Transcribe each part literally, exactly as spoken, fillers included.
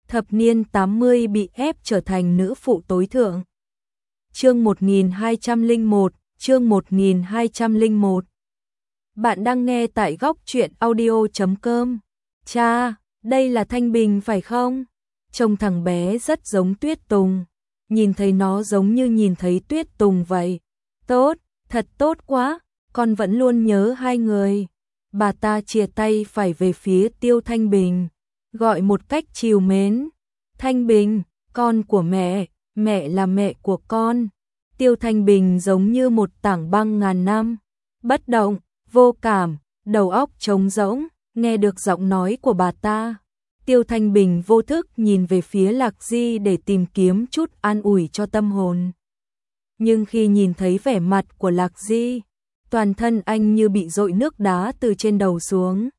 thập niên tám mươi bị ép trở thành nữ phụ tối thượng. Chương một nghìn hai trăm lẻ một, chương một nghìn hai trăm lẻ một. Bạn đang nghe tại góc truyện audio chấm com. Cha, đây là Thanh Bình phải không? Trông thằng bé rất giống Tuyết Tùng. Nhìn thấy nó giống như nhìn thấy Tuyết Tùng vậy. Tốt, thật tốt quá, con vẫn luôn nhớ hai người. Bà ta chìa tay phải về phía Tiêu Thanh Bình, gọi một cách trìu mến. Thanh Bình, con của mẹ, mẹ là mẹ của con. Tiêu Thanh Bình giống như một tảng băng ngàn năm, bất động, vô cảm, đầu óc trống rỗng, nghe được giọng nói của bà ta. Tiêu Thanh Bình vô thức nhìn về phía Lạc Di để tìm kiếm chút an ủi cho tâm hồn. Nhưng khi nhìn thấy vẻ mặt của Lạc Di, toàn thân anh như bị dội nước đá từ trên đầu xuống.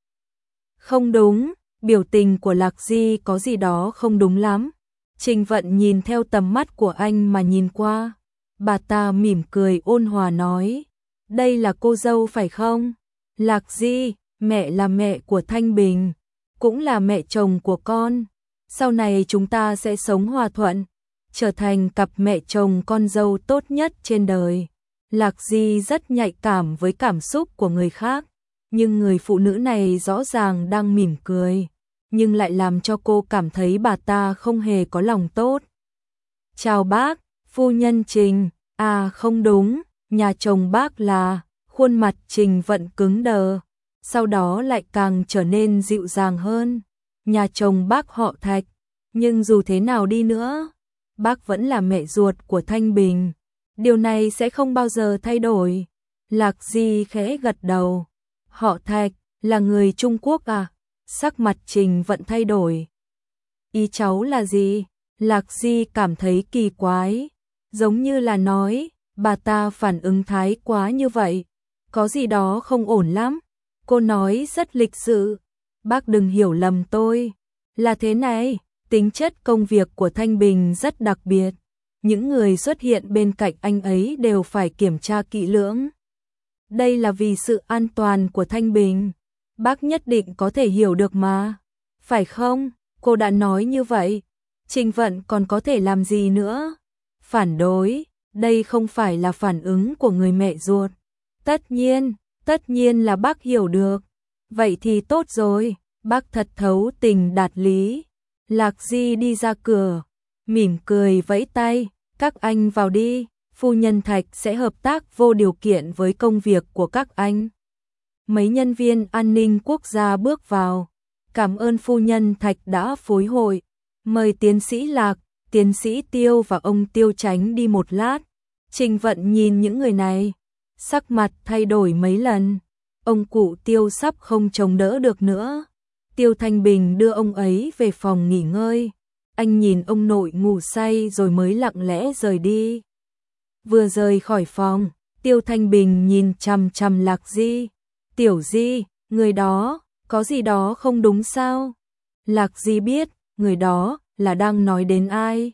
Không đúng, biểu tình của Lạc Di có gì đó không đúng lắm. Trình Vận nhìn theo tầm mắt của anh mà nhìn qua. Bà ta mỉm cười ôn hòa nói, đây là cô dâu phải không? Lạc Di, mẹ là mẹ của Thanh Bình, cũng là mẹ chồng của con. Sau này chúng ta sẽ sống hòa thuận, trở thành cặp mẹ chồng con dâu tốt nhất trên đời. Lạc Di rất nhạy cảm với cảm xúc của người khác, nhưng người phụ nữ này rõ ràng đang mỉm cười, nhưng lại làm cho cô cảm thấy bà ta không hề có lòng tốt. Chào bác, phu nhân Trình. À không đúng, nhà chồng bác là. Khuôn mặt Trình Vận cứng đờ, sau đó lại càng trở nên dịu dàng hơn. Nhà chồng bác họ Thạch, nhưng dù thế nào đi nữa, bác vẫn là mẹ ruột của Thanh Bình. Điều này sẽ không bao giờ thay đổi. Lạc Di khẽ gật đầu. Họ Thạch là người Trung Quốc à? Sắc mặt Trình Vận thay đổi. Ý cháu là gì? Lạc Di cảm thấy kỳ quái, giống như là nói, bà ta phản ứng thái quá như vậy, có gì đó không ổn lắm. Cô nói rất lịch sự, bác đừng hiểu lầm tôi. Là thế này, tính chất công việc của Thanh Bình rất đặc biệt. Những người xuất hiện bên cạnh anh ấy đều phải kiểm tra kỹ lưỡng. Đây là vì sự an toàn của Thanh Bình. Bác nhất định có thể hiểu được mà. Phải không? Cô đã nói như vậy. Trình Vận còn có thể làm gì nữa? Phản đối, đây không phải là phản ứng của người mẹ ruột. Tất nhiên, tất nhiên là bác hiểu được. Vậy thì tốt rồi, bác thật thấu tình đạt lý. Lạc Di đi ra cửa, mỉm cười vẫy tay, các anh vào đi, phu nhân Thạch sẽ hợp tác vô điều kiện với công việc của các anh. Mấy nhân viên an ninh quốc gia bước vào, cảm ơn phu nhân Thạch đã phối hội, mời tiến sĩ Lạc, tiến sĩ Tiêu và ông Tiêu Chánh đi một lát. Trình Vận nhìn những người này, sắc mặt thay đổi mấy lần. Ông cụ Tiêu sắp không chống đỡ được nữa. Tiêu Thanh Bình đưa ông ấy về phòng nghỉ ngơi. Anh nhìn ông nội ngủ say rồi mới lặng lẽ rời đi. Vừa rời khỏi phòng, Tiêu Thanh Bình nhìn chằm chằm Lạc Di. Tiểu Di, người đó, có gì đó không đúng sao? Lạc Di biết, người đó là đang nói đến ai.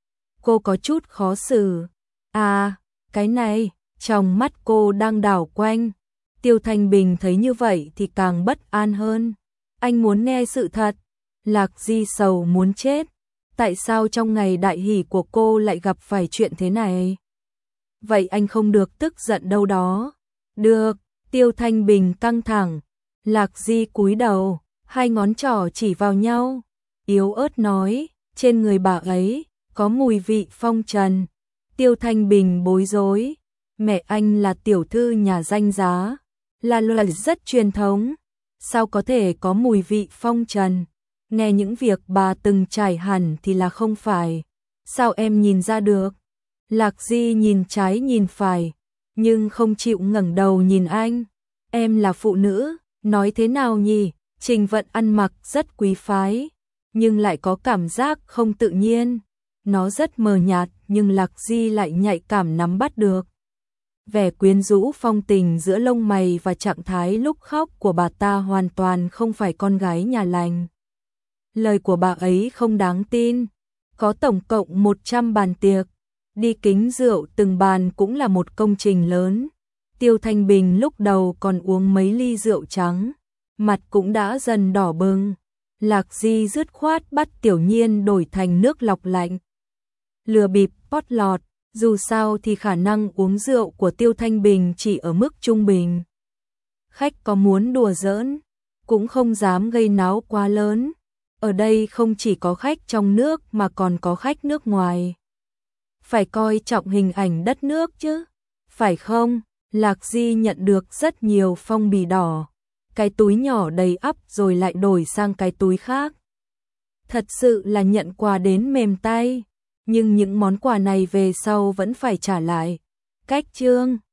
Cô có chút khó xử. À, cái này, trong mắt cô đang đảo quanh. Tiêu Thanh Bình thấy như vậy thì càng bất an hơn. Anh muốn nghe sự thật. Lạc Di sầu muốn chết. Tại sao trong ngày đại hỷ của cô lại gặp phải chuyện thế này? Vậy anh không được tức giận đâu đó. Được, Tiêu Thanh Bình căng thẳng. Lạc Di cúi đầu, hai ngón trỏ chỉ vào nhau. Yếu ớt nói, trên người bà ấy có mùi vị phong trần. Tiêu Thanh Bình bối rối. Mẹ anh là tiểu thư nhà danh giá, là loại rất truyền thống. Sao có thể có mùi vị phong trần? Nghe những việc bà từng trải hẳn thì là không phải. Sao em nhìn ra được? Lạc Di nhìn trái nhìn phải, nhưng không chịu ngẩng đầu nhìn anh. Em là phụ nữ, nói thế nào nhỉ? Trình Vận ăn mặc rất quý phái, nhưng lại có cảm giác không tự nhiên. Nó rất mờ nhạt, nhưng Lạc Di lại nhạy cảm nắm bắt được. Vẻ quyến rũ phong tình giữa lông mày và trạng thái lúc khóc của bà ta hoàn toàn không phải con gái nhà lành. Lời của bà ấy không đáng tin. Có tổng cộng một trăm bàn tiệc, đi kính rượu từng bàn cũng là một công trình lớn. Tiêu Thanh Bình lúc đầu còn uống mấy ly rượu trắng, mặt cũng đã dần đỏ bừng. Lạc Di dứt khoát bắt Tiểu Nhiên đổi thành nước lọc lạnh. Lừa bịp Potlot, dù sao thì khả năng uống rượu của Tiêu Thanh Bình chỉ ở mức trung bình. Khách có muốn đùa giỡn, cũng không dám gây náo quá lớn. Ở đây không chỉ có khách trong nước mà còn có khách nước ngoài. Phải coi trọng hình ảnh đất nước chứ, phải không? Lạc Di nhận được rất nhiều phong bì đỏ. Cái túi nhỏ đầy ắp rồi lại đổi sang cái túi khác. Thật sự là nhận quà đến mềm tay. Nhưng những món quà này về sau vẫn phải trả lại. Cách chương